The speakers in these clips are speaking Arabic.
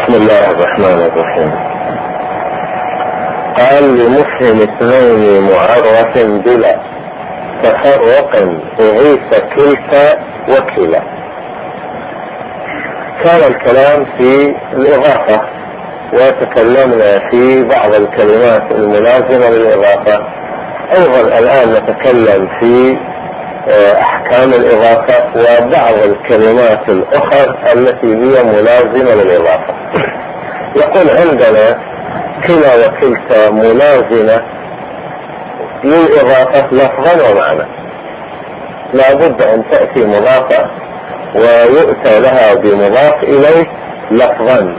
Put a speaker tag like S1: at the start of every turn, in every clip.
S1: بسم الله الرحمن الرحيم. قال لمفهم اثنين معرف بلا تفرق أضيف كلتا وكلا. كان الكلام في الإضافة وتكلمنا في بعض الكلمات الملازمة للإضافة. أيضا الآن نتكلم في أحكام الإضافة وبعض الكلمات الأخرى التي هي ملازمة للإضافة. يقول عندنا كلا وكلتا ملازمة للإضافة لفظا ومعنى، لا بد أن تأتي مضافة ويؤتى لها بمضاف إليه لفظا.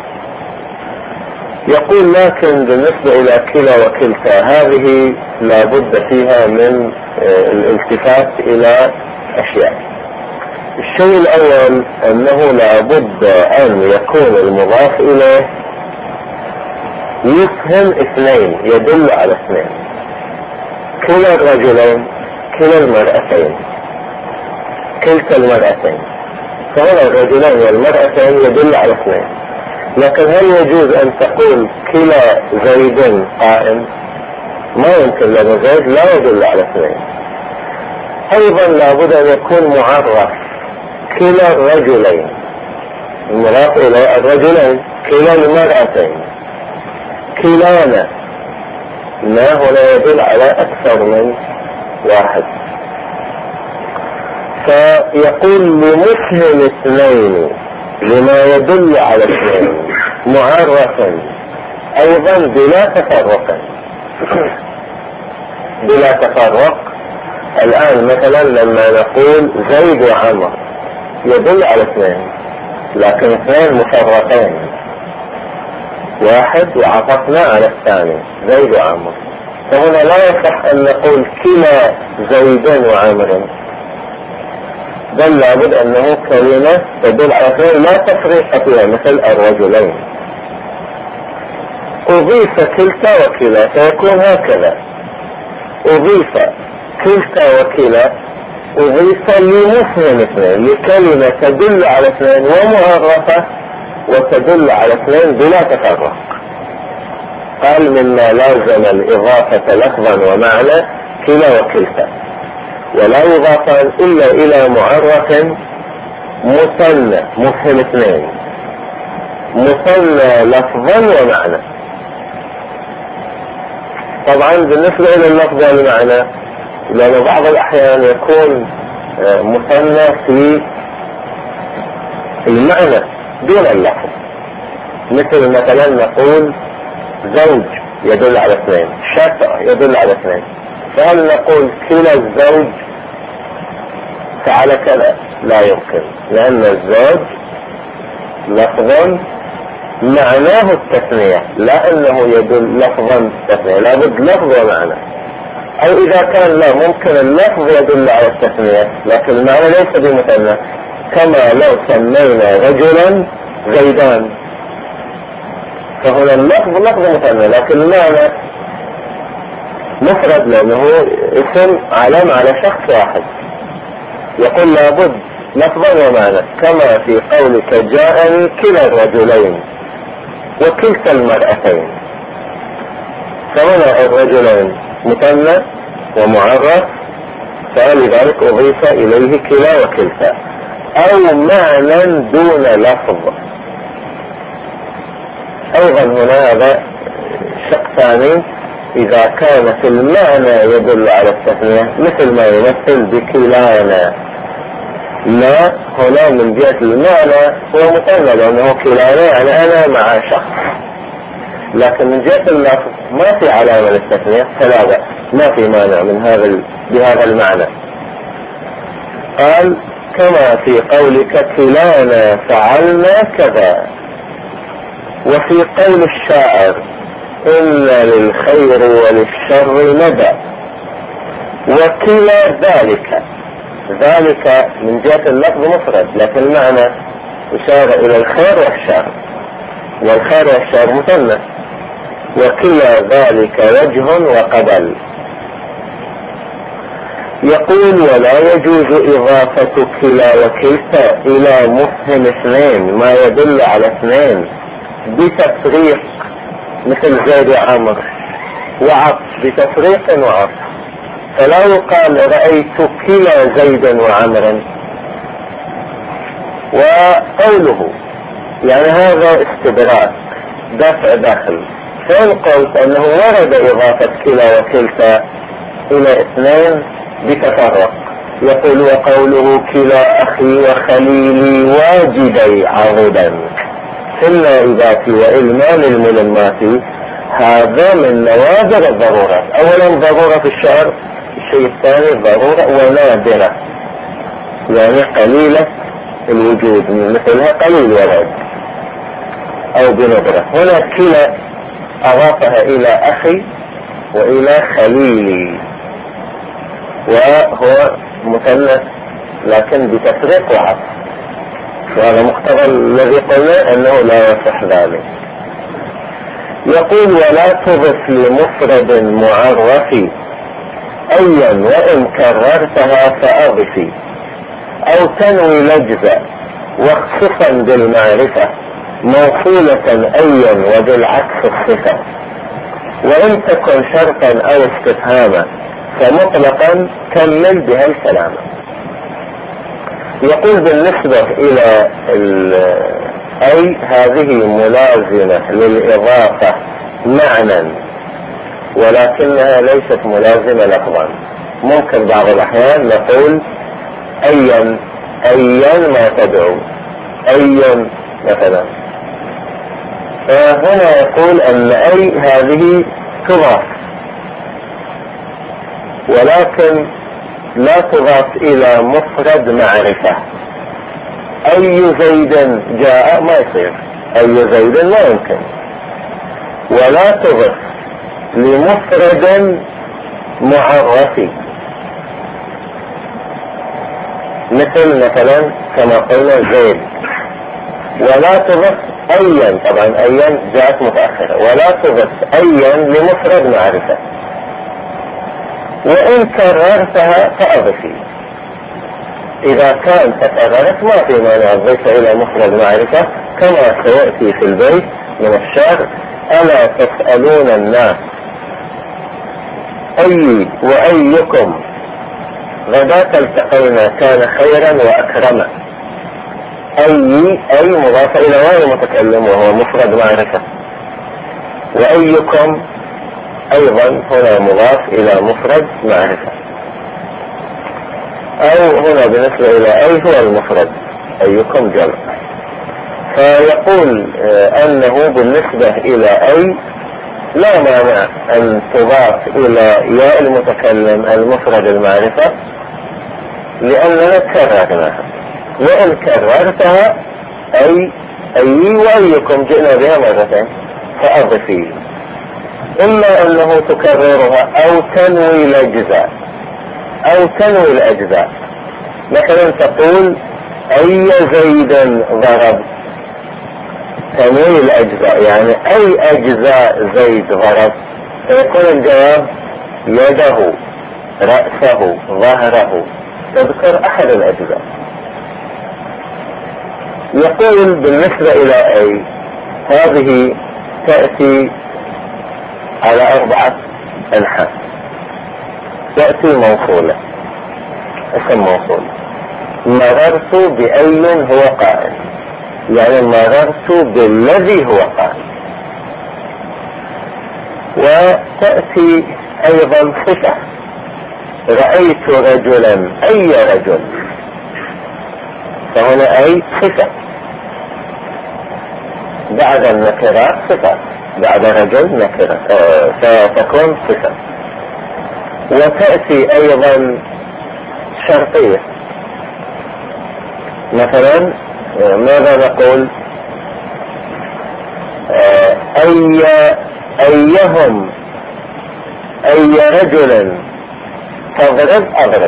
S1: يقول لكن بالنسبة إلى كلا وكلتا هذه لا بد فيها من الالتفات إلى أشياء. الشيء الأول أنه لا بد أن يكون المضاف إليه يفهم اثنين، يدل على اثنين، كلا الرجلين كلا المرأتين كلتا المرأتين، فهنا الرجلين والمرأتين يدل على اثنين. لكن هل يجوز أن تقول كلا زيد قائم؟ ما يمكن، لأن زيد لا يدل على اثنين. أيضا لابد أن يكون معرف كلا الرجلين، المضاف إلى الرجلين كلا المرأتين كلانا، ما هنا يدل على أكثر من واحد. فيقول لمفهم اثنين لما يدل على اثنين معرفا أيضا بلا تفرق. بلا تفرق. الآن مثلا لما نقول زيد وعمر يدل على اثنين، لكن اثنين مفرقين، واحد وعطفنا على الثاني زيد وعمر، فهنا لا يصح أن نقول كلا زيد وعمر، بل لابد أنه كلمة تدل على اثنين لا تفريق فيها مثل الرجلين. أضيف كلتا وكلا فيكون هكذا: أضيف كلتا وكلا أضيف لمفهم اثنين، لكلمة تدل على اثنين ومعرفة وتدل على اثنين بلا تفرق. قال مما لازم الإضافة لفظا ومعنى كلا وكلتا، ولا يضاف إلا إلى معرف مثنى مفهم اثنين، مثنى لفظا ومعنى. طبعا بالنسبة إلى اللفظ والمعنى، لأن بعض الأحيان يكون مثنى في المعنى دون اللفظ، مثل مثلا نقول زوج يدل على اثنين، شفع يدل على اثنين، فهل نقول كلا الزوج فعل كذا؟ لا يمكن، لأن الزوج لفظ معناه التثنية، لا أنه يدل لفظا التثنية، لابد لفظ ومعنى. أو إذا كان لا، ممكن اللفظ يدل على التثنية لكن المعنى ليس بمثنى، كما لو سمينا رجلا زيدان، فهنا اللفظ لفظ مثنى لكن المعنى مفرد لأنه اسم علم على شخص واحد. يقول لابد لفظا ومعنى، كما في قولك جاءني كلا الرجلين وكلتا المرأتين، فهنا الرجلين مثنى ومعرف، فلذلك أضيف إليه كلا وكلتا. أو معنى دون لفظ، أيضا هنا هذا شق ثاني، إذا كان في المعنى يدل على التثنية مثل ما يمثل بكلانا، لا هنا من جهة المعنى هو مثنى لأنه كلانا يعني أنا مع شخص، لكن من جهة اللفظ ما في علامة للتثنية، فلا بأس، ما في مانع من بهذا المعنى. قال كما في قولك كلانا فعلنا كذا، وفي قول الشاعر إن للخير وللشر ندى، وكلا ذلك، ذلك من جهة اللفظ مفرد لكن المعنى إشارة إلى الخير والشر، والخير والشر مثنى، وكلا ذلك وجه وقبل. يقول ولا يجوز إضافة كلا وكلتا إلى مفهم اثنين، ما يدل على اثنين بتفريق مثل زيد وعمر، وعطف بتفريق وعطف. فلو قال رأيت كلا زيد وعمرا، وقوله يعني هذا استدراك دفع داخل، فإن قلت أنه ورد إضافة كلا وكلتا إلى اثنين بتفرق، يقول وقوله كلا أخي وخليلي واجدي عضدا في النائبات وإلمان الملمات، هذا من نوادر الضرورات. أولا ضرورة في الشعر، الشيء الثاني ضرورة ونادرة، يعني قليلة الوجود، مثلها قليل ولد أو بنظرة. هنا كلا أضافها إلى أخي وإلى خليلي، وهو مثلث لكن بتفريق وعطف، وهذا مقتضى الذي قلنا أنه لا يصح ذلك. يقول ولا تضف لمفرد معرف أيا وإن كررتها فأضفي، أو تنوي لجزة واخصصا بالمعرفة موصولة أيا وبالعكس الصفة، وإن تكن شرطا أو استفهاما فمطلقا كمل بها الكلام. يقول بالنسبة إلى أي هذه ملازمة للإضافة معنى، ولكنها ليست ملازمة لفظا. ممكن بعض الأحيان نقول أيا ما تدعو، أيا مثلا. فهنا يقول أن أي هذه تضاف، ولكن لا تضاف إلى مفرد معرفة. أي زيد جاء ما يصير، أي زيد لا يمكن. ولا تضاف لمفرد معرف، مثلا كما قلنا زيد. ولا تضاف أيا، طبعا أيا جاءت متأخرة، ولا تضاف أيا لمفرد معرفة، وإن كررتها فأضفي. إذا كان تكررت ما في مانع أضيفها إلى مفرد معرفة، كما سيأتي في البيت من الشعر: ألا تسألون الناس أي وأيكم غداة التقينا كان خيرا وأكرما. أي مضافة إلى واو المتكلم وهو مفرد معرفة، وأيكم أيضا هنا مضاف إلى مفرد معرفة، أو هنا بالنسبة إلى أي هو المفرد، أيكم جمع. فيقول أنه بالنسبة إلى أي لا مانع أن تضاف إلى ياء المتكلم المفرد المعرفة، لأننا كررناها. وإن كررتها أي وأيكم جئنا بها مرتين فأضفي، إما أنه تكررها أو تنوي الأجزاء، أو تنوي الأجزاء. مثلا تقول أي زيد ضرب، تنوي الأجزاء، يعني أي أجزاء زيد ضرب، فيكون الجواب يده، رأسه، ظهره، تذكر أحد الأجزاء. يقول بالنسبة إلى أي هذه تأتي على 4 أنحاء. تأتي موصولة، اسم موصول. مررت بأي هو قائم، يعني مررت بالذي هو قائم. وتأتي أيضا صفة: رأيت رجلا، أي رجل، فهنا أي صفة بعد النكرات صفة، بعد رجل نكرة فتكون صفة. وتأتي أيضا شرطية، مثلا ماذا نقول؟ أيهم أي رجل تضرب أضرب،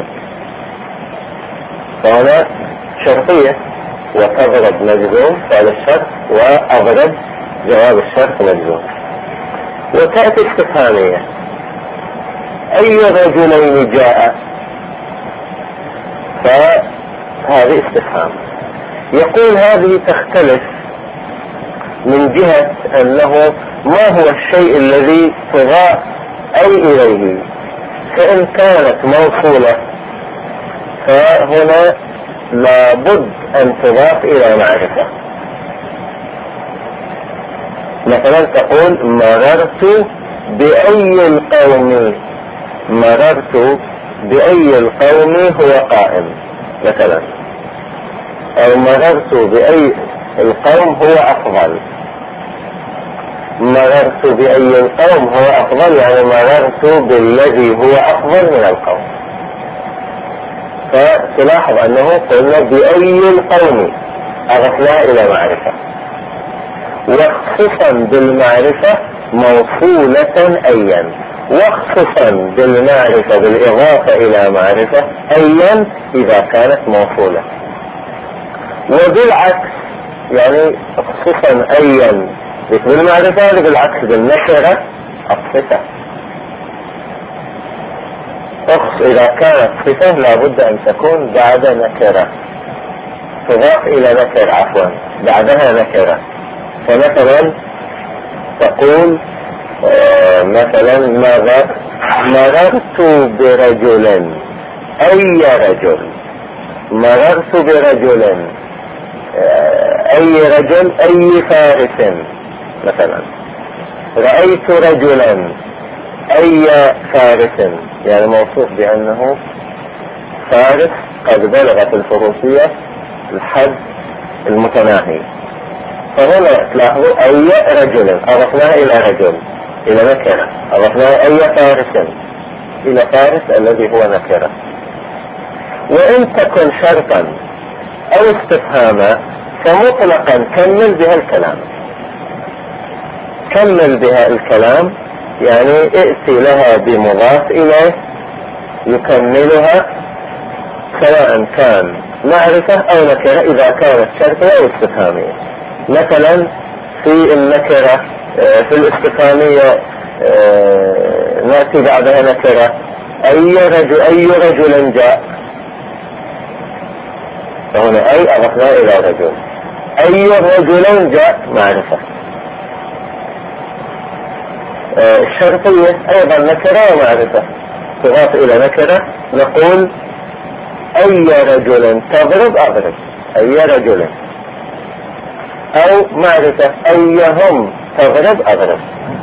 S1: فهنا شرطية، وتضرب مجزوم فعل الشرط، وأضرب جواب الشرط مجزوم. وتأتي استفهامية: أي رجلين جاء، فهذه استفهام. يقول هذه تختلف من جهة أنه ما هو الشيء الذي تضاف أي إليه. فإن كانت موصولة فهنا لابد أن تضاف إلى معرفة. مثلا تقول مررت بأي القوم، مررت بأي القوم هو قائم مثلا، أو مررت بأي القوم هو أفضل. مررت بأي القوم هو أفضل يعني مررت بالذي هو أفضل من القوم. فتلاحظ أنه قلنا بأي القوم أضفنا إلى معرفة، وخصوصا بالمعرفة موصولة أيا، وخصوصا بالمعرفة بالإضافة إلى معرفة أيا إذا كانت موصولة. وبالعكس يعني خصوصا أيا بالمعرفة بالعكس بالنكرة الصفة. إذا كانت صفة لابد أن تكون بعد نكرة، تضاف إلى نكرة عفوا بعدها نكرة. فمثلا تقول مثلا مررت برجل، أي رجل، مررت برجل، أي رجل، أي فارس مثلا. رأيت رجلا، أي فارس، يعني موصوف بأنه فارس قد بلغت الفروسية الحد المتناهي. فهنا تلاحظوا أي رجل أضفناه إلى رجل إلى نكرة، أضفناه أي فارس إلى فارس الذي هو نكرة. وإن تكن شرطا أو استفهاما فمطلقا كمل بها الكلام، كمل بها الكلام، يعني ائتي لها بمضاف إليه يكملها سواء كان معرفة أو نكرة إذا كانت شرطية أو استفهامية. مثلا في النكرة في الاستفهامية نأتي بعدها نكرة، أي رجل جاء، فهنا أي أضفنا إلى رجل، أي رجل جاء معرفة. الشرطية أيضا نكرة ومعرفة تضاف إلى نكرة، نقول أي رجل تضرب أضرب، أي رجل، أو معرفة أيهم تضرب أضرب.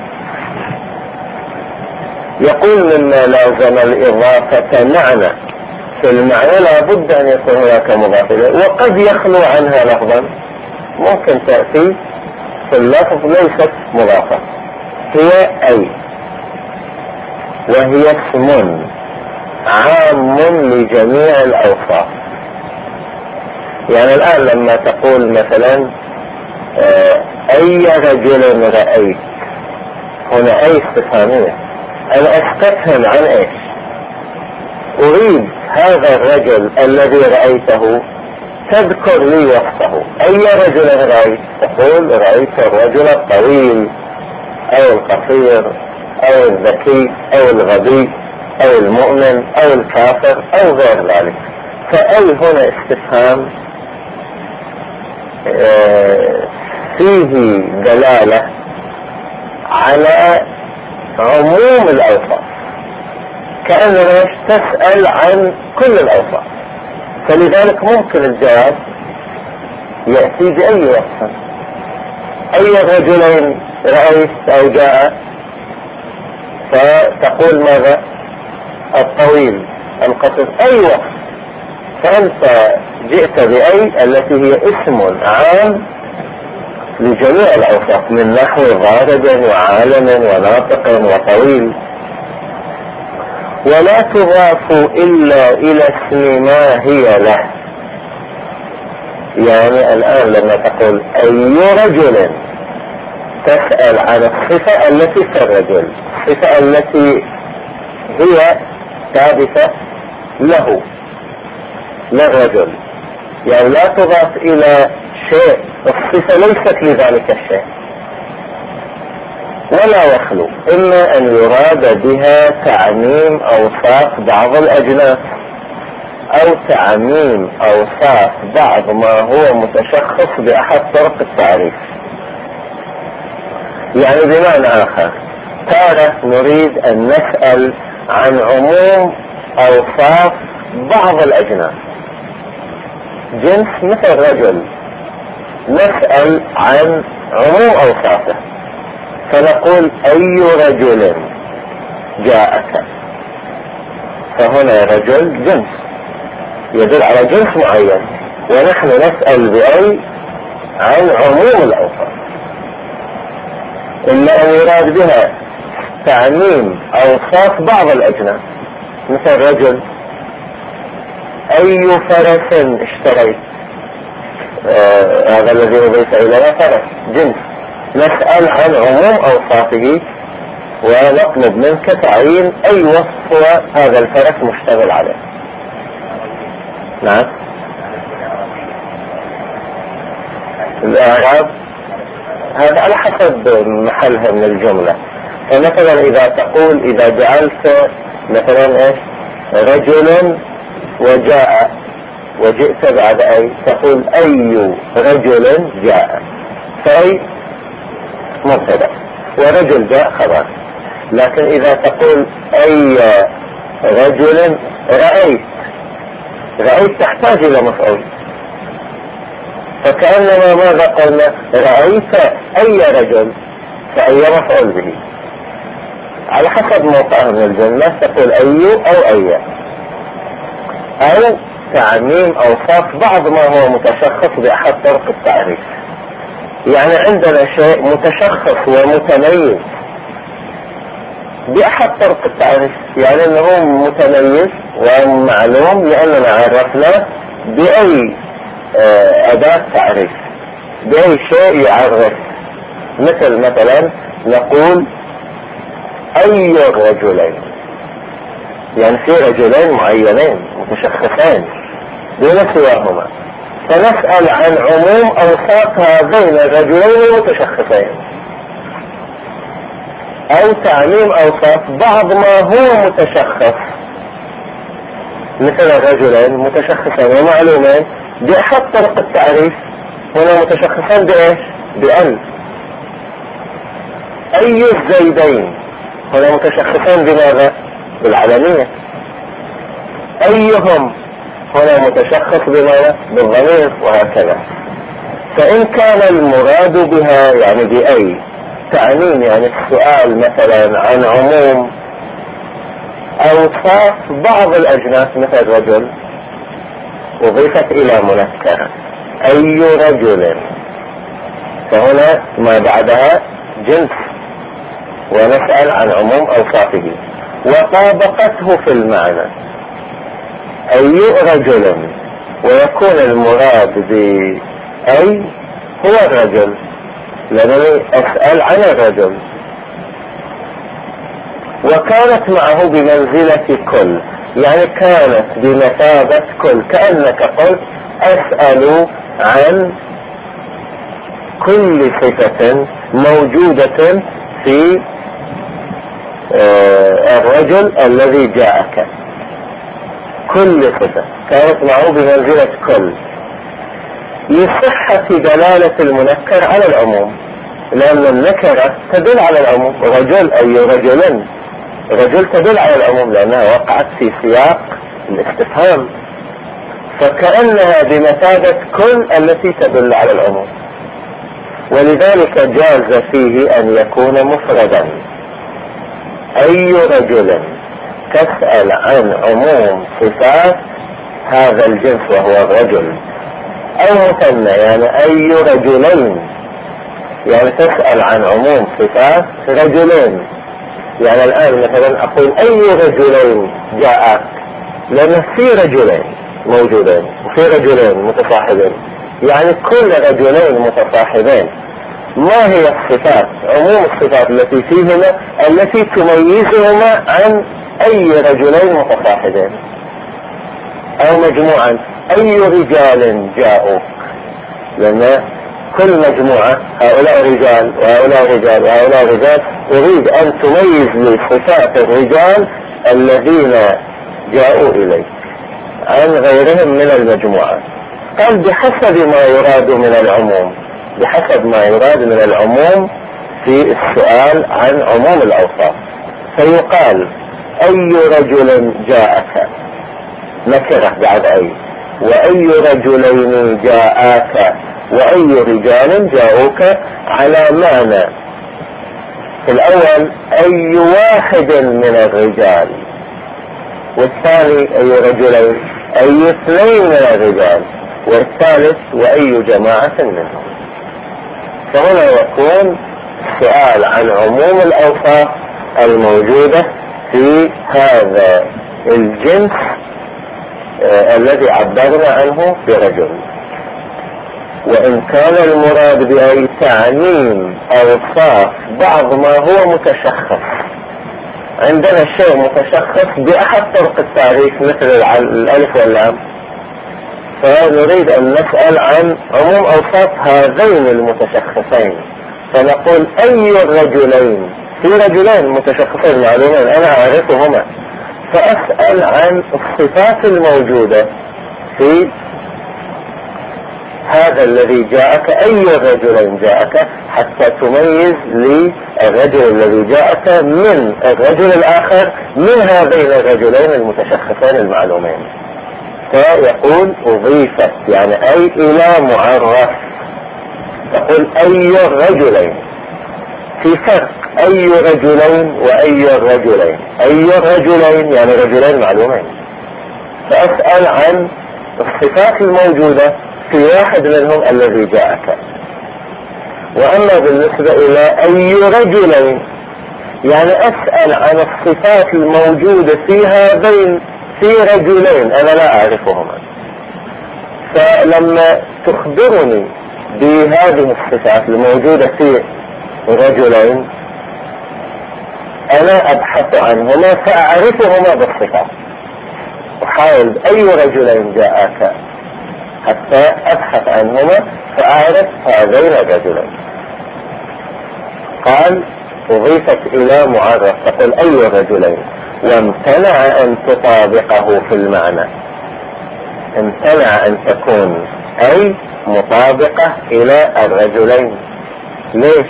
S1: يقول مما لازم الإضافة معنى، في المعنى لابد أن يكون هناك مضاف إليه، وقد يخلو عنها لفظا، ممكن تأتي في اللفظ ليست مضافة، هي أي، وهي اسم عام لجميع الأوصاف. يعني الآن لما تقول مثلا أي رجل رأيت، هنا أي استفهامية، أنا أستفهم عن إيش؟ أريد هذا الرجل الذي رأيته تذكر لي وصفه. أي رجل رأيت؟ تقول رأيت الرجل الطويل أو القصير أو الذكي أو الغبي أو المؤمن أو الكافر أو غير ذلك. فأي هنا استفهام فيه دلالة على عموم الأوصاف، كأننا تسأل عن كل الأوصاف، فلذلك ممكن الجواب يأتي بأي وصف. أي رجلين رأيت أو جاء، فتقول ماذا؟ الطويل القصير، أي وصف. فأنت جئت بأي التي هي اسم عام لجميع الأوصاف، من نحو ضارب وعالم وناطق وطويل. ولا تضاف إلا إلى اسم ما هي له. يعني الآن لما تقول أي رجل تسأل عن الصفة التي في الرجل، الصفة التي هي ثابتة له للرجل، يعني لا تضاف إلى شيء الصفة ليست لذلك الشيء، ولا يخلو إما أن يراد بها تعميم أوصاف بعض الأجناس أو تعميم أوصاف بعض ما هو متشخص بأحد طرق التعريف. يعني بمعنى آخر تارة نريد أن نسأل عن عموم أوصاف بعض الأجناس، جنس مثل رجل، نسأل عن عموم أوصافه فنقول أي رجل جاءك، فهنا رجل جنس يدل على جنس معين، ونحن نسأل بأي عن عموم الأوصاف، إلا أن يراد بها تعميم أوصاف بعض الأجناس. مثل رجل أي فرس اشتريت، هذا الذي أضيف إلينا فرس جنس، نسأل عن عموم أوصافه ونطلب منك تعيين أي وصف هذا الفرس مشتغل عليه. نعم. الإعراب هذا على حسب محلها من الجملة، فمثلا إذا تقول إذا جعلت مثلا إيش رجل وجاء وجئت بعد أي، تقول أي رجل جاء، فأي مبتدأ ورجل جاء خبر. لكن إذا تقول أي رجل رأيت تحتاج إلى مفعول، فكأننا ماذا قلنا رأيت أي رجل، فأي مفعول به على حسب موقعها من الجملة، تقول أي أو أي، أو تعميم أوصاف بعض ما هو متشخص بأحد طرق التعريف. يعني عندنا شيء متشخص ومتميز بأحد طرق التعريف، يعني أنه متميز ومعلوم لأننا عرفناه بأي أداة تعريف، بأي شيء يعرف. مثلا نقول أي الرجلين، يعني في رجلين معينين متشخصين دون سواهما، فنسأل عن عموم أوصاف هذين الرجلين المتشخصين، أو تعميم أوصاف بعض ما هو متشخص. مثل الرجلين متشخصين ومعلومين بأحد طرق التعريف، هنا متشخصين بإيش؟ بأن. أي الزيدين، هنا متشخصين بماذا؟ بالعلمية. أيهم، هنا متشخص بماذا؟ بالضمير، وهكذا. فإن كان المراد بها يعني بأي تعميم، يعني السؤال مثلا عن عموم أوصاف بعض الأجناس مثل رجل أضيفت إلى منكرة أي رجل، فهنا ما بعدها جنس، ونسأل عن عموم أوصافه وطابقته في المعنى أي رجل، ويكون المراد بأي هو الرجل، لأنني أسأل عن الرجل. وكانت معه بمنزلة كل، يعني كانت بمثابة كل، كأنك قلت أسأل عن كل صفة موجودة في الرجل الذي جاءك، كل صفة كانت معه بمنزلة كل، لصحة دلالة المنكر على العموم، لأن النكرة تدل على العموم. رجل أي رجل، رجل تدل على العموم لأنها وقعت في سياق الاستفهام، فكأنها بمثابة كل التي تدل على العموم، ولذلك جاز فيه أن يكون مفردا. أي رجل تسأل عن عموم صفات هذا الجنس وهو الرجل، أو مثنى يعني أي رجلين، يعني تسأل عن عموم صفات رجلين. يعني الآن مثلا أقول أي رجلين جاءك، لأن في رجلين موجودين وفي رجلين متصاحبين، يعني كل رجلين متصاحبين. ما هي الصفات، عموم الصفات التي فيهما التي تميزهما عن أي رجلين متصاحبين؟ أو مجموعا أي رجال جاءوك، لأن كل مجموعة هؤلاء رجال وهؤلاء رجال وهؤلاء رجال، أريد أن تميز لي صفات الرجال الذين جاءوا إليك عن غيرهم من المجموعة. قال بحسب ما يراد من العموم، بحسب ما يراد من العموم في السؤال عن عموم الأوصاف، فيقال أي رجل جاءك، نكرة بعد أي، وأي رجلين جاءك، وأي رجال جاءوك، على معنى في الأول أي واحد من الرجال، والثاني أي رجلين، أي اثنين من الرجال، والثالث وأي جماعة منهم. فهنا يكون السؤال عن عموم الأوصاف الموجودة في هذا الجنس الذي عبرنا عنه برجل. وإن كان المراد بأي تعميم أوصاف بعض ما هو متشخص، عندنا شيء متشخص بأحد طرق التعريف مثل الألف واللام، فنريد أن نسأل عن عموم أوصاف هذين المتشخصين، فنقول أي الرجلين، في رجلين متشخصين معلومين أنا أعرفهما، فأسأل عن الصفات الموجودة في هذا الذي جاءك، أي الرجلين جاءك، حتى تميز للرجل الذي جاءك من الرجل الآخر من هذين الرجلين المتشخصين المعلومين. فيقول أضيفت يعني أي إلى معرف، تقول أي الرجلين، في فرق أي رجلين وأي الرجلين. أي الرجلين يعني رجلين معلومين، فأسأل عن الصفات الموجودة في واحد منهم الذي جاءك. وأما بالنسبة إلى أي رجلين يعني أسأل عن الصفات الموجودة في هذين، في رجلين أنا لا أعرفهما، فلما تخبرني بهذه الصفات الموجودة في رجلين أنا أبحث عنهما فأعرفهما بالصفات، أحاول أي رجلين جاءك حتى أبحث عنهما فأعرف هذين الرجلين. قال أضيفت إلى معرف، تقول أي الرجلين، وامتنع أن تطابقه في المعنى، امتنع أن تكون أي مطابقة إلى الرجلين. ليش؟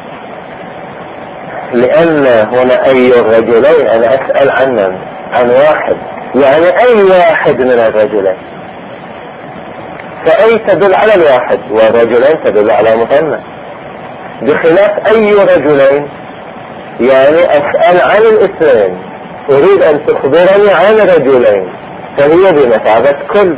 S1: لأن هنا أي الرجلين أنا أسأل عن واحد، يعني أي واحد من الرجلين، فأي تدل على الواحد والرجلين تدل على مثنى، بخلاف أي رجلين يعني أسأل عن الاثنين، أريد أن تخبرني عن رجلين، فهي بمثابة كل،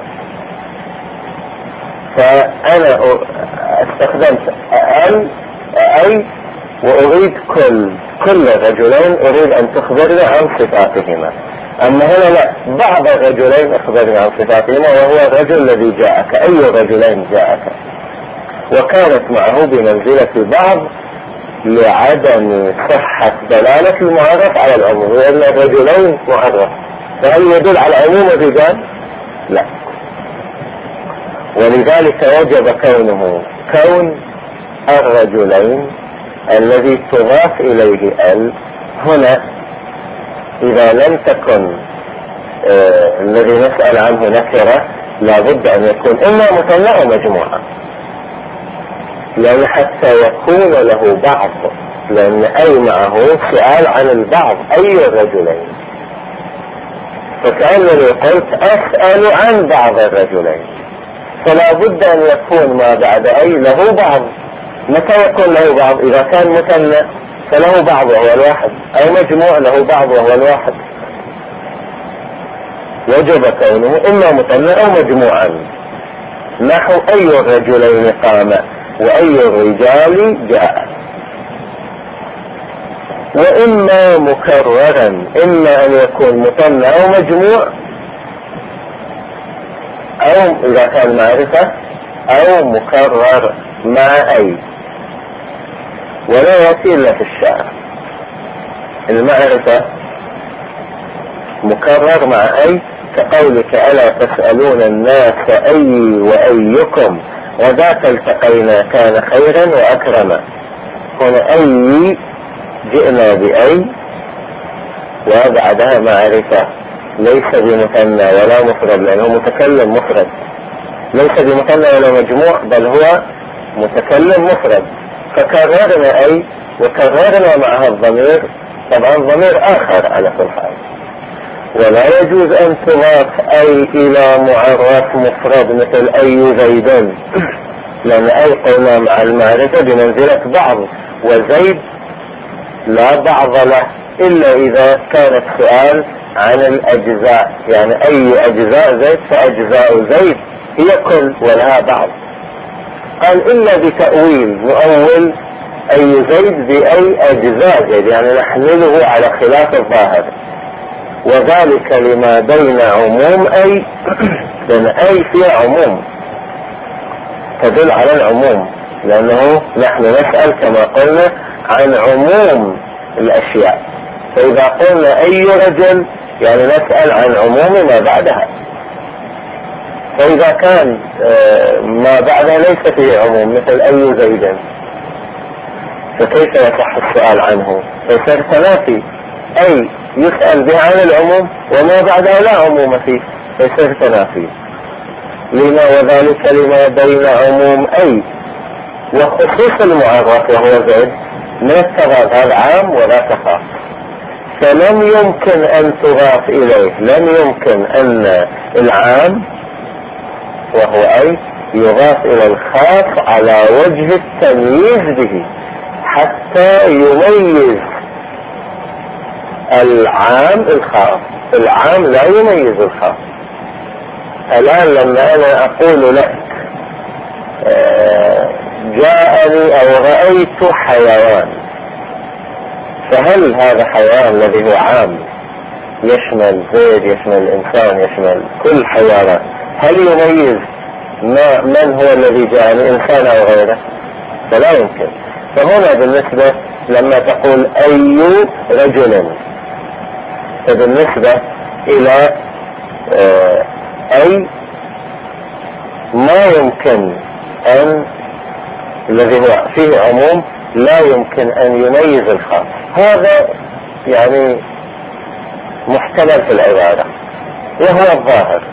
S1: فأنا استخدمت أي وأريد كل رجلين، أريد أن تخبرني عن صفاتهما. أما هنا لا، بعض الرجلين أخبرني عن صفاتهما وهو الرجل الذي جاءك، أي رجلين جاءك، وكانت معه بمنزلة بعض لعدم صحة دلالة المعرف على العموم، لأن الرجلين معرف، فهل يدل على عموم الرجال؟ لا. ولذلك وجب كون الرجلين الذي تضاف إليه هنا إذا لم تكن الذي نسأل عنه نكرة لابد أن يكون إما مثنى أو مجموعة، لأن حتى يكون له بعض، لأن أي معه سؤال عن البعض، أي الرجلين، فكأنني قلت أسأل عن بعض الرجلين، فلا بد أن يكون ما بعد أي له بعض. متى يكون له بعض؟ إذا كان مثنى فله بعض وهو الواحد، أو مجموع له بعض وهو الواحد، وجب كونه إما مثنى أو مجموعا، نحو أي الرجلين قام وأي الرجال جاء. وإما مكررا، إما أن يكون مثنى أو مجموع، أو إذا كان معرفة أو مكرر مع أي، ولا يأتي إلا في الشعر. المعرفة مكرر مع أي، كقولك ألا تسألون الناس أي وأيكم وذاك التقينا كان خيرا وأكرما. هنا أي جئنا بأي وبعدها معرفة، ليس بمثنى ولا مفرد لأنه متكلم مفرد، ليس بمثنى ولا مجموع بل هو متكلم مفرد، فكررنا أي وكررنا معها الضمير، طبعا ضمير آخر على كل حال. ولا يجوز أن تضاف أي إلى معرف مفرد مثل أي زيد، لأن أي قلنا مع المعرفة بمنزلة بعض، وزيد لا بعض له إلا إذا كان السؤال عن الأجزاء، يعني أي أجزاء زيد، فأجزاء زيد هي كل ولها بعض. قال إلا بتأويل، نؤول أي زيد بأي أجزاء زيد، يعني نحمله على خلاف الظاهر، وذلك لما بين عموم أي، لأن أي فيها عموم تدل على العموم، لأنه نحن نسأل كما قلنا عن عموم الأشياء، فإذا قلنا أي رجل يعني نسأل عن عموم ما بعدها، فإذا كان ما بعدها ليس فيه عموم مثل أي زيد فكيف يصح السؤال عنه؟ فيصير تنافي، أي يسأل بها عن العموم وما بعدها لا عموم فيه، فيصير تنافي. لما وذلك لما بين عموم أي وخصوص المعرف وهو زيد من التضاد، هذا عام وذاك خاص، فلم يمكن أن تضاف إليه، لم يمكن أن العام وهو أي يضاف إلى الخاص على وجه التمييز به حتى يميز العام الخاص. العام لا يميز الخاص. الآن لما أنا أقول لك جاءني أو رأيت حيوان، فهل هذا حيوان الذي هو عام يشمل زيد، يشمل الإنسان، يشمل كل حيوانات، هل يميز من هو الذي جاءني، إنسان أو غيره؟ فلا يمكن. فهنا بالنسبة لما تقول أي رجل، فبالنسبة إلى أي ما يمكن أن الذي هو فيه عموم لا يمكن أن يميز الخاص، هذا يعني محتمل في العبارة وهو الظاهر.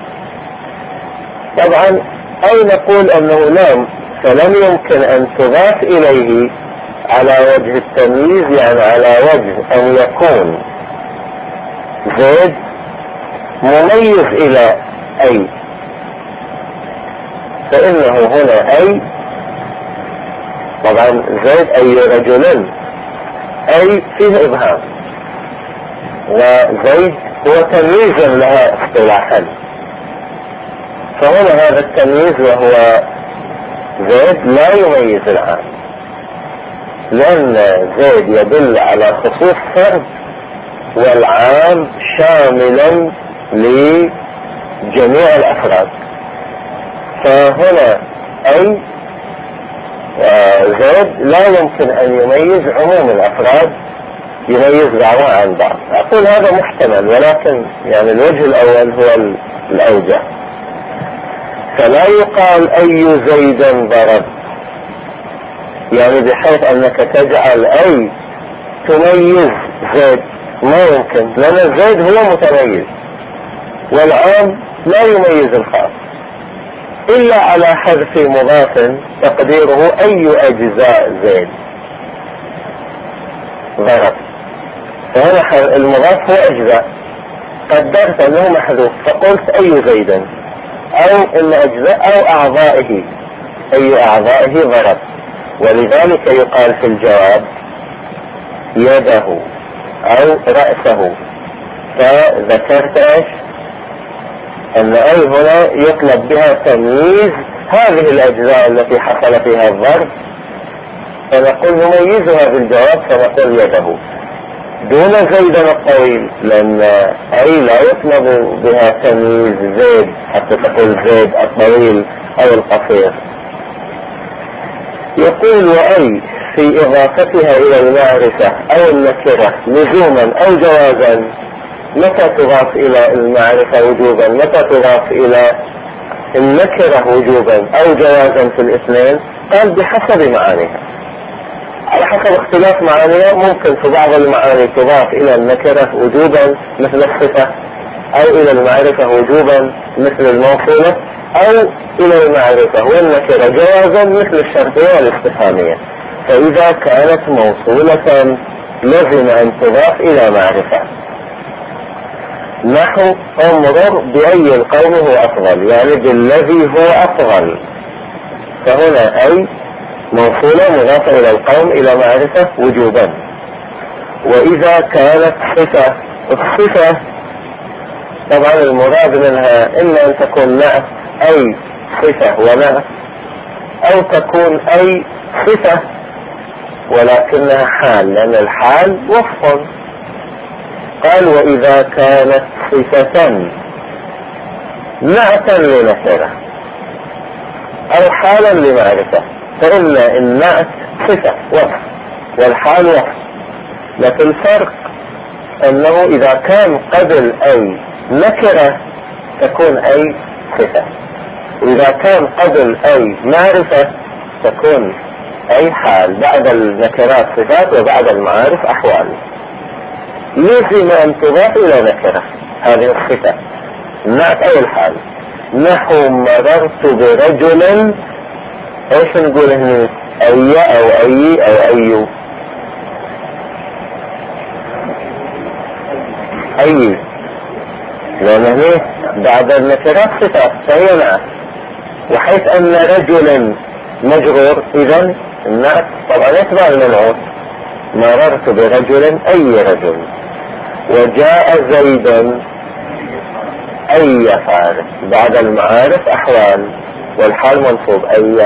S1: طبعا أي نقول أنه لا، فلم يمكن أن تضاف إليه على وجه التمييز، يعني على وجه أن يكون زيد مميز إلى أي، فإنه هنا أي طبعا زيد أي رجل أي فيه إبهام، وزيد هو تمييز لها اصطلاحا، فهنا هذا التمييز وهو زيد لا يميز العام، لأن زيد يدل على خصوص فرد والعام شاملا لجميع الأفراد. فهنا أي زيد لا يمكن أن يميز عموم الأفراد، يميز بعضها عن بعض. أقول هذا محتمل، ولكن يعني الوجه الأول هو الأوجه. فلا يقال أي زيد ضرب، يعني بحيث أنك تجعل أي تميز زيد، ما يمكن، لأن زيد هو متميز والعام لا يميز الخاص، إلا على حذف مضاف تقديره أي أجزاء زيد ضرب. فهنا المضاف هو أجزاء، قدرت أنه محذوف فقلت أي زيد، أو إن أجزاء أو أعضائه، أي أعضائه ضرب. ولذلك يقال في الجواب يده أو رأسه، فذكرت إيش؟ أن أي هنا يطلب بها تمييز هذه الأجزاء التي حصل فيها الضرب، فنقول نميزها بالجواب فنقول يده دون زيد الطويل، لأن أي لا يطلب بها تمييز زيد حتى تقول زيد الطويل أو القصير. يقول وأي في إضافتها إلى المعرفة أو النكرة لزوما أو جوازا، متى تضاف إلى المعرفة وجوبا، متى تضاف إلى النكرة وجوبا أو جوازا في الاثنين؟ قال بحسب معانيها، على حسب اختلاف معانيها. ممكن في بعض المعاني تضاف إلى النكرة وجوبا مثل الصفة، أو إلى المعرفة وجوبا مثل الموصولة، أو إلى المعرفة والنكرة جوازا مثل الشرطية والاستفهامية. فإذا كانت موصولة لزم أن تضاف إلى معرفة. نحو انظر بأي القوم هو أفضل، يعني بالذي هو أفضل، فهنا أي موصولة مضافة إلى القوم إلى معرفة وجوبا. وإذا كانت صفة، الصفة طبعا المراد منها إما أن تكون نعت أي صفة ونعت، أو تكون أي صفة ولكنها حال، لأن الحال وصف. قال وإذا كانت صفة نعتا لنكرة أو حالا لمعرفة، فإن النعت صفة وصف والحال وصف، لكن الفرق أنه إذا كان قبل أي نكرة تكون أي صفة، وإذا كان قبل أي معرفة تكون أي حال. بعد النكرات صفات وبعد المعارف أحوال. لازم أن تضاف إلى نكرة هذه الصفة، النعت أو الحال. نحو مررت برجل، ايش نقول هنا؟ أي أو أي أو أي؟ أي، لأن هنا بعد النكرات صفات فهي نعت، وحيث أن رجلا مجرور إذن النعت طبعا يتبع المنعوت. مررت برجل أي رجل، وجاء زيدا أي فارس، بعد المعارف أحوال والحال منصوب أي،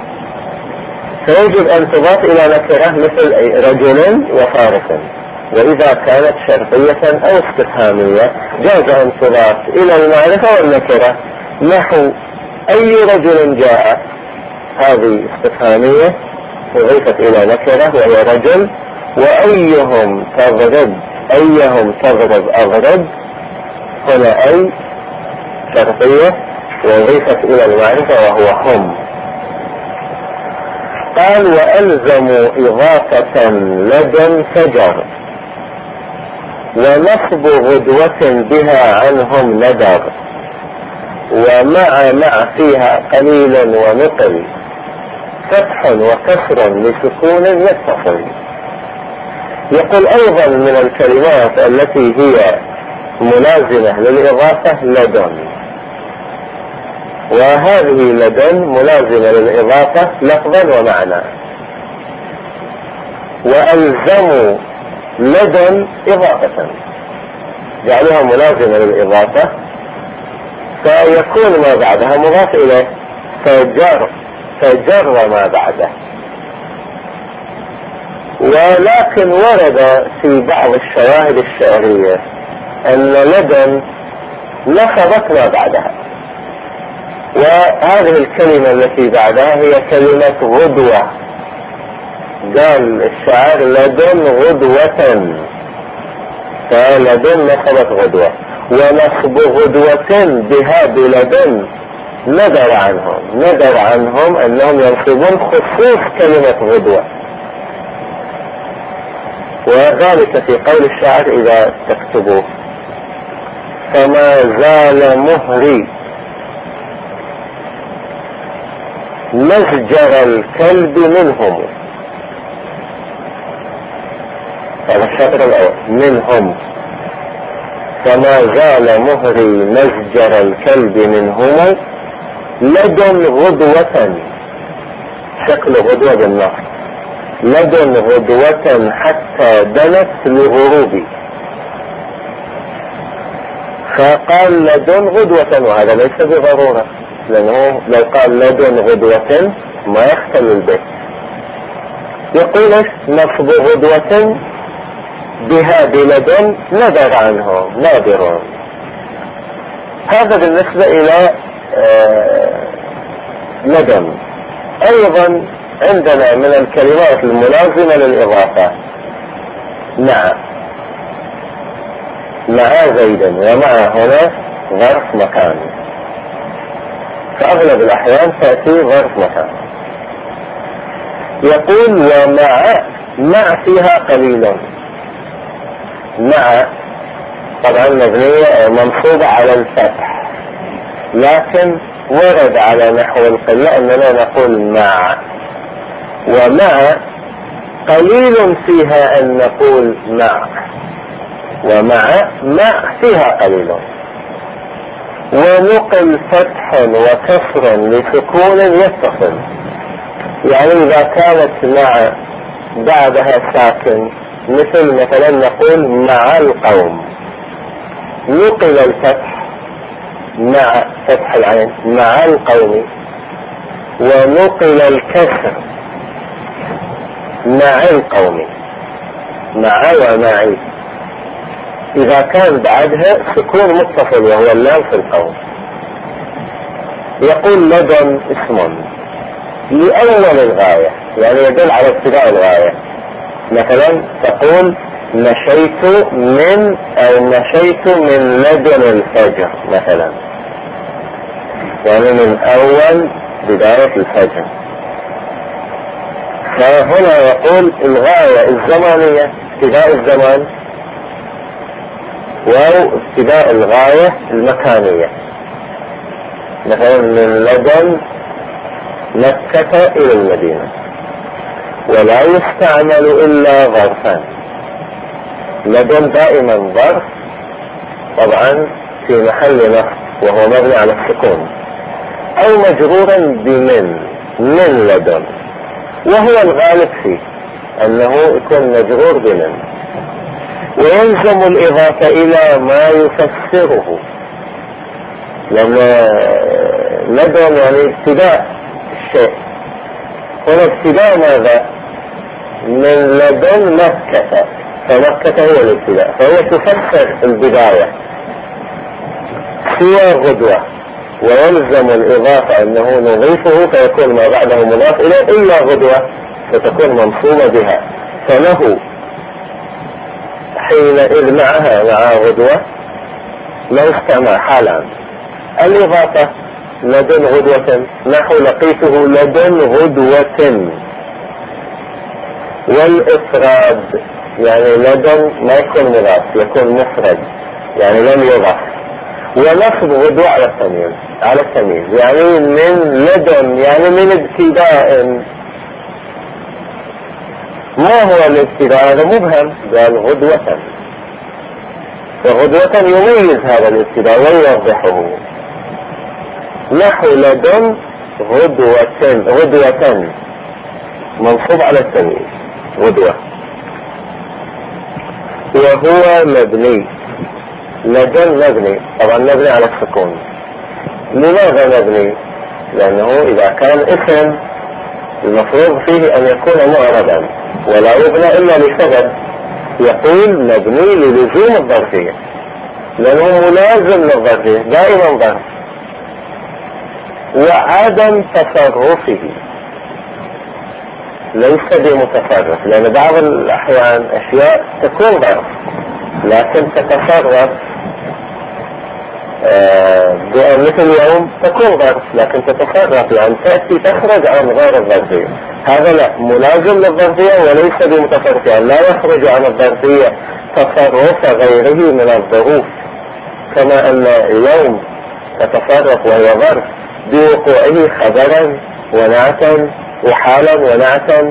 S1: فيجب أن تضاف إلى نكرة مثل رجل وفارس. وإذا كانت شرطية أو استفهامية جاز أن تضاف إلى المعرفة والنكرة. نحو أي رجل جاء، هذه استفهامية أضيفت إلى نكرة وهي رجل. وأيهم تضرب، أيهم تضرب أضرب، هنا أي شرطية وأضيفت إلى المعرفة وهو هم. قال وألزموا إضافة لدى فجر، ونصب غدوة بها عنهم ندر، ومع فيها قليلا ونقل، فتح وكسر لسكون يتصل. يقول أيضا من الكلمات التي هي ملازمة للإضافة لدن، وهذه لدن ملازمة للإضافة لفظا ومعنى. وألزموا لدن إضافة، جعلها ملازمة للإضافة، فيكون ما بعدها مضاف إليه، فجر ما بعده. ولكن ورد في بعض الشواهد الشعرية أن لدن نصبت ما بعدها، وهذه الكلمة التي بعدها هي كلمة غدوة. قال الشاعر لدن غدوة، فلدن نصبت غدوة، ونصب غدوة بها بلدن ندر عنهم أنهم ينصبون خصوص كلمة غدوة. وذلك في قول الشاعر إذا تكتبوه: فما زال مهري مزجر الكلب منهم. هذا الشطر الأول منهم. فما زال مهري مزجر الكلب منهم لدن غدوة، شكل غدوة بالنص، لدن غدوة حتى دنت لغروبي. فقال لدن غدوة، وهذا ليس بضرورة، لأنه لو قال لدن غدوة ما يختل البيت. يقول نصب غدوة بها بلدن ندر عنهم نادرون. هذا بالنسبة إلى لدن. أيضا عندنا من الكلمات الملازمة للإضافة مع زيدا، ومع هنا ظرف مكان، فأغلب الأحيان تأتي ظرف مكان. يقول ومع فيها قليلا. مع طبعا مبنية منصوبة على الفتح، لكن ورد على نحو القلة أننا نقول مع. ومع قليل فيها أن نقول مع، ومع فيها قليل. ونقل فتح وكسر لسكون يتصل، يعني إذا كانت مع بعدها ساكن مثلا نقول مع القوم، نقل الفتح مع فتح العين مع القوم، ونقل الكسر مع القوم، مع ومعي، إذا كان بعدها سكون متصل وهو اللام في القوم. يقول لدن اسم لأول الغاية، يعني يدل على ابتداء الغاية. مثلا تقول مشيت من، أو مشيت من لدن الفجر مثلا، يعني من أول بداية الفجر. فهنا يقول الغاية الزمانية ابتداء الزمان، وابتداء الغاية المكانية. مثلا من لدن مكة إلى المدينة، ولا يستعمل إلا ظرفا. لدن دائما ظرف طبعا في محل نصب وهو مبني على السكون، أو مجرورا من لدن، وهو الغالب فيه أنه يكون مجرور بمن. ويلزم الإضافة إلى ما يفسره، لأن لدن يعني ابتداء الشيء. هنا ابتداء ماذا؟ من لدن مكة، فمكة هو الابتداء، فهي تفسر البداية سوى غدوة. ويلزم الإضافة أنه نضيفه فيكون ما بعده مضاف إليه إلا غدوة فتكون منصوبة بها، فله حينئذ معها مع غدوة لا يستعمل حالا. الإضافة لدن غدوة، نحو لقيته لدن غدوة. والإفراد يعني لدن ما يكون مضاف، يكون مفرد يعني لم يضاف. ونصب غدوة على التمييز يعني من لدن، يعني من ابتداء. ما هو الابتداء؟ هذا مبهم، قال غدوة، فغدوة يميز هذا الابتداء ويوضحه. نحو لدن غدوة منصوب على التمييز غدوة. وهو مبني، لدن مبني، طبعا مبني على السكون. لماذا مبني؟ لأنه إذا كان اسم المفروض فيه أن يكون معربا ولا يبنى إلا لسبب. يقول مبني للزوم الظرفية، لأنه ملازم للظرفية دائما ظرف، وعدم تصرفه ليس بمتصرف، لأن بعض الأحيان أشياء تكون ظرف لكن تتصرف، مثل يوم تكون ظرف لكن تتصرف، يعني تأتي تخرج عن غير الظرفية. هذا لا، ملازم للظرفية وليس بمتصرف، يعني لا يخرج عن الظرفية تصرف غيره من الظروف، كما أن يوم تتصرف وهي ظرف بوقوعه خبرا ونعتا وحالا ونعتا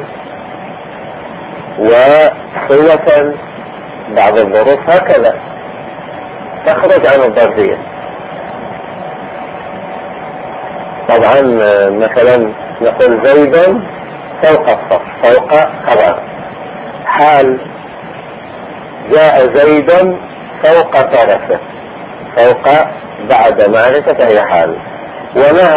S1: وصلة. بعض الظروف هكذا تخرج عن الظرفية. طبعا مثلا نقول زيدا فوق الصف، فوق خبر، حال جاء زيدا فوق طرفه، فوق بعد معرفة هي حال. ونعت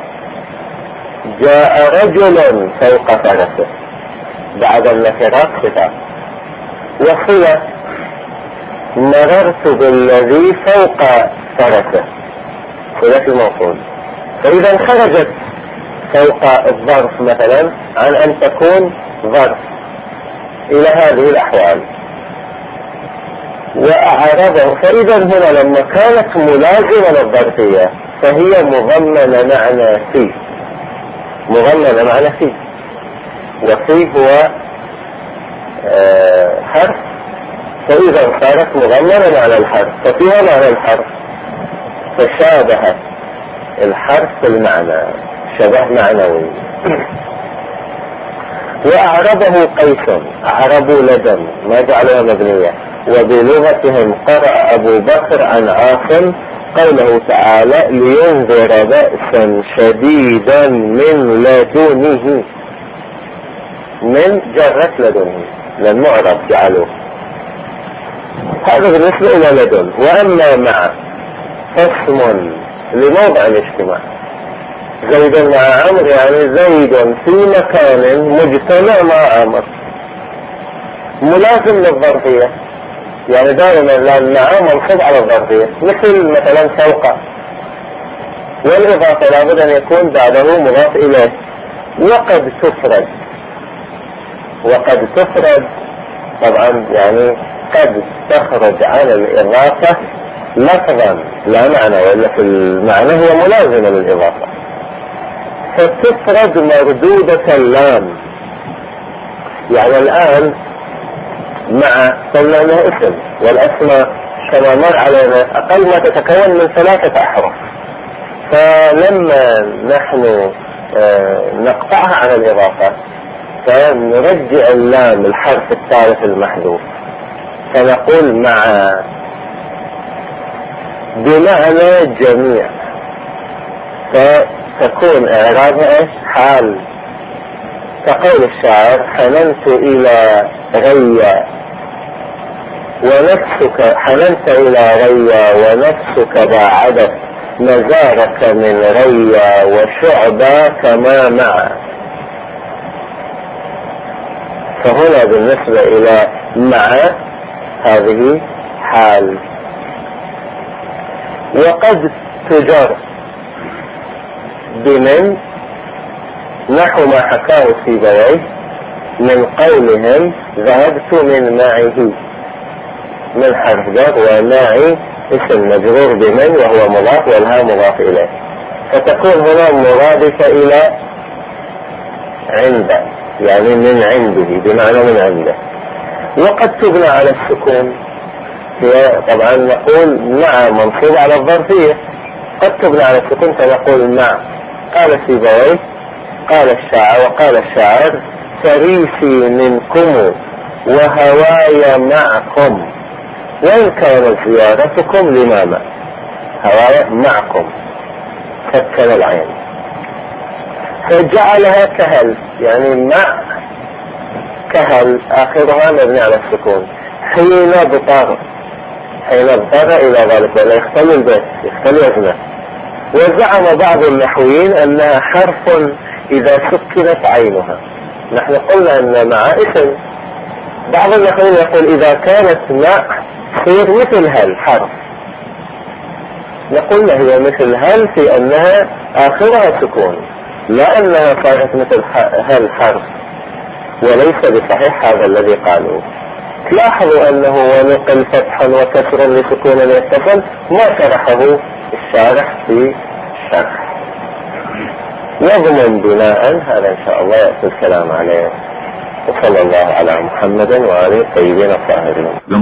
S1: جاء رجل فوق طرفه بعد النكرات صفات. وصلة مررت بالذي فوق طرفه، صلة الموصول. فإذا خرجت فوق الظرف مثلا عن أن تكون ظرف إلى هذه الأحوال وأعرضه. فإذا هنا لما كانت ملازمة للظرفية فهي مضمنة معنى فيه، مضمنة معنى فيه، وفيه هو حرف، فإذا صارت مضمنة معنى الحرف ففيها معنى الحرف، فشابهت الحرف المعنى شبه معنوي. وأعربه قيس، أعربوا لدن ما جعلها مبنية. وبلغتهم قرأ أبو بكر عن عاصم قوله تعالى لينذر بأسا شديدا من لدنه، من جرت لدنه للمعرب جعلوه، هذا بالنسبة إلى لدن. وأما مع فاسم لموضع الاجتماع، زيد مع عمرو يعني زيد في مكان مجتمع مع عمرو، ملازم للظرفية، يعني دائما لأن مع منصب على الظرفية، مثل مثلا فوق، والإضافة لابد أن يكون بعده مضاف إليه. وقد تفرد، وقد تفرد طبعا يعني قد تخرج عن الإضافة لفظا لا معنى، ولا في المعنى هي ملازمة للإضافة، فتفرد مردودة اللام. يعني الآن مع قلنا انه اسم، والاسماء كما مر علينا اقل ما تتكون من 3 احرف، فلما نحن نقطعها عن الاضافة فنرجع اللام الحرف الثالث المحذوف، فنقول مع بمعنى جميع، فتكون اعرابها حال، كقول الشاعر حننت الى ريا ونفسك، حننت الى ريا ونفسك باعدت مزارك من ريا وشعبا كما معا. فهنا بالنسبة الى مع هذه حال. وقد تجر بمن نحو ما حكاه سيبويه من قولهم ذهبت من معه، من حرف جر، ومعي اسم مجرور بمن وهو مضاف والها مضاف اليه، فتكون هنا مرادفة الى عند، يعني من عنده بمعنى من عنده. وقد تبنى على السكون، هي طبعا نقول مع منصوب على الظرفية، قد تبنى على السكون فنقول مع. قال سيبويه قال الشاعر وقال الشاعر فريسي منكم وهواي معكم، وإن كانت زيارتكم لماما، هواي معكم سكن العين، فجعلها كهل، يعني مع كهل آخرها مبني على السكون. حين اضطر، حين اضطر إلى ذلك، ولا يختل البيت يختل وزنه. وزعم بعض النحويين أنها حرف إذا سكنت عينها. نحن قلنا أن مع اسم، بعض النحويين يقول إذا كانت مع تصير مثل هل حرف، نقول هي مثل هل في أنها آخرها سكون، لا أنها صارت مثل هل حرف، وليس بصحيح هذا الذي قالوه. لاحظوا أنه ونقل فتحا وكسرا لسكون يتصل ما شرحه الشارح في الشرح. يضمن بناء هذا إن شاء الله يأتي الكلام عليه. وصلى الله على محمد وآله الطيبين الطاهرين.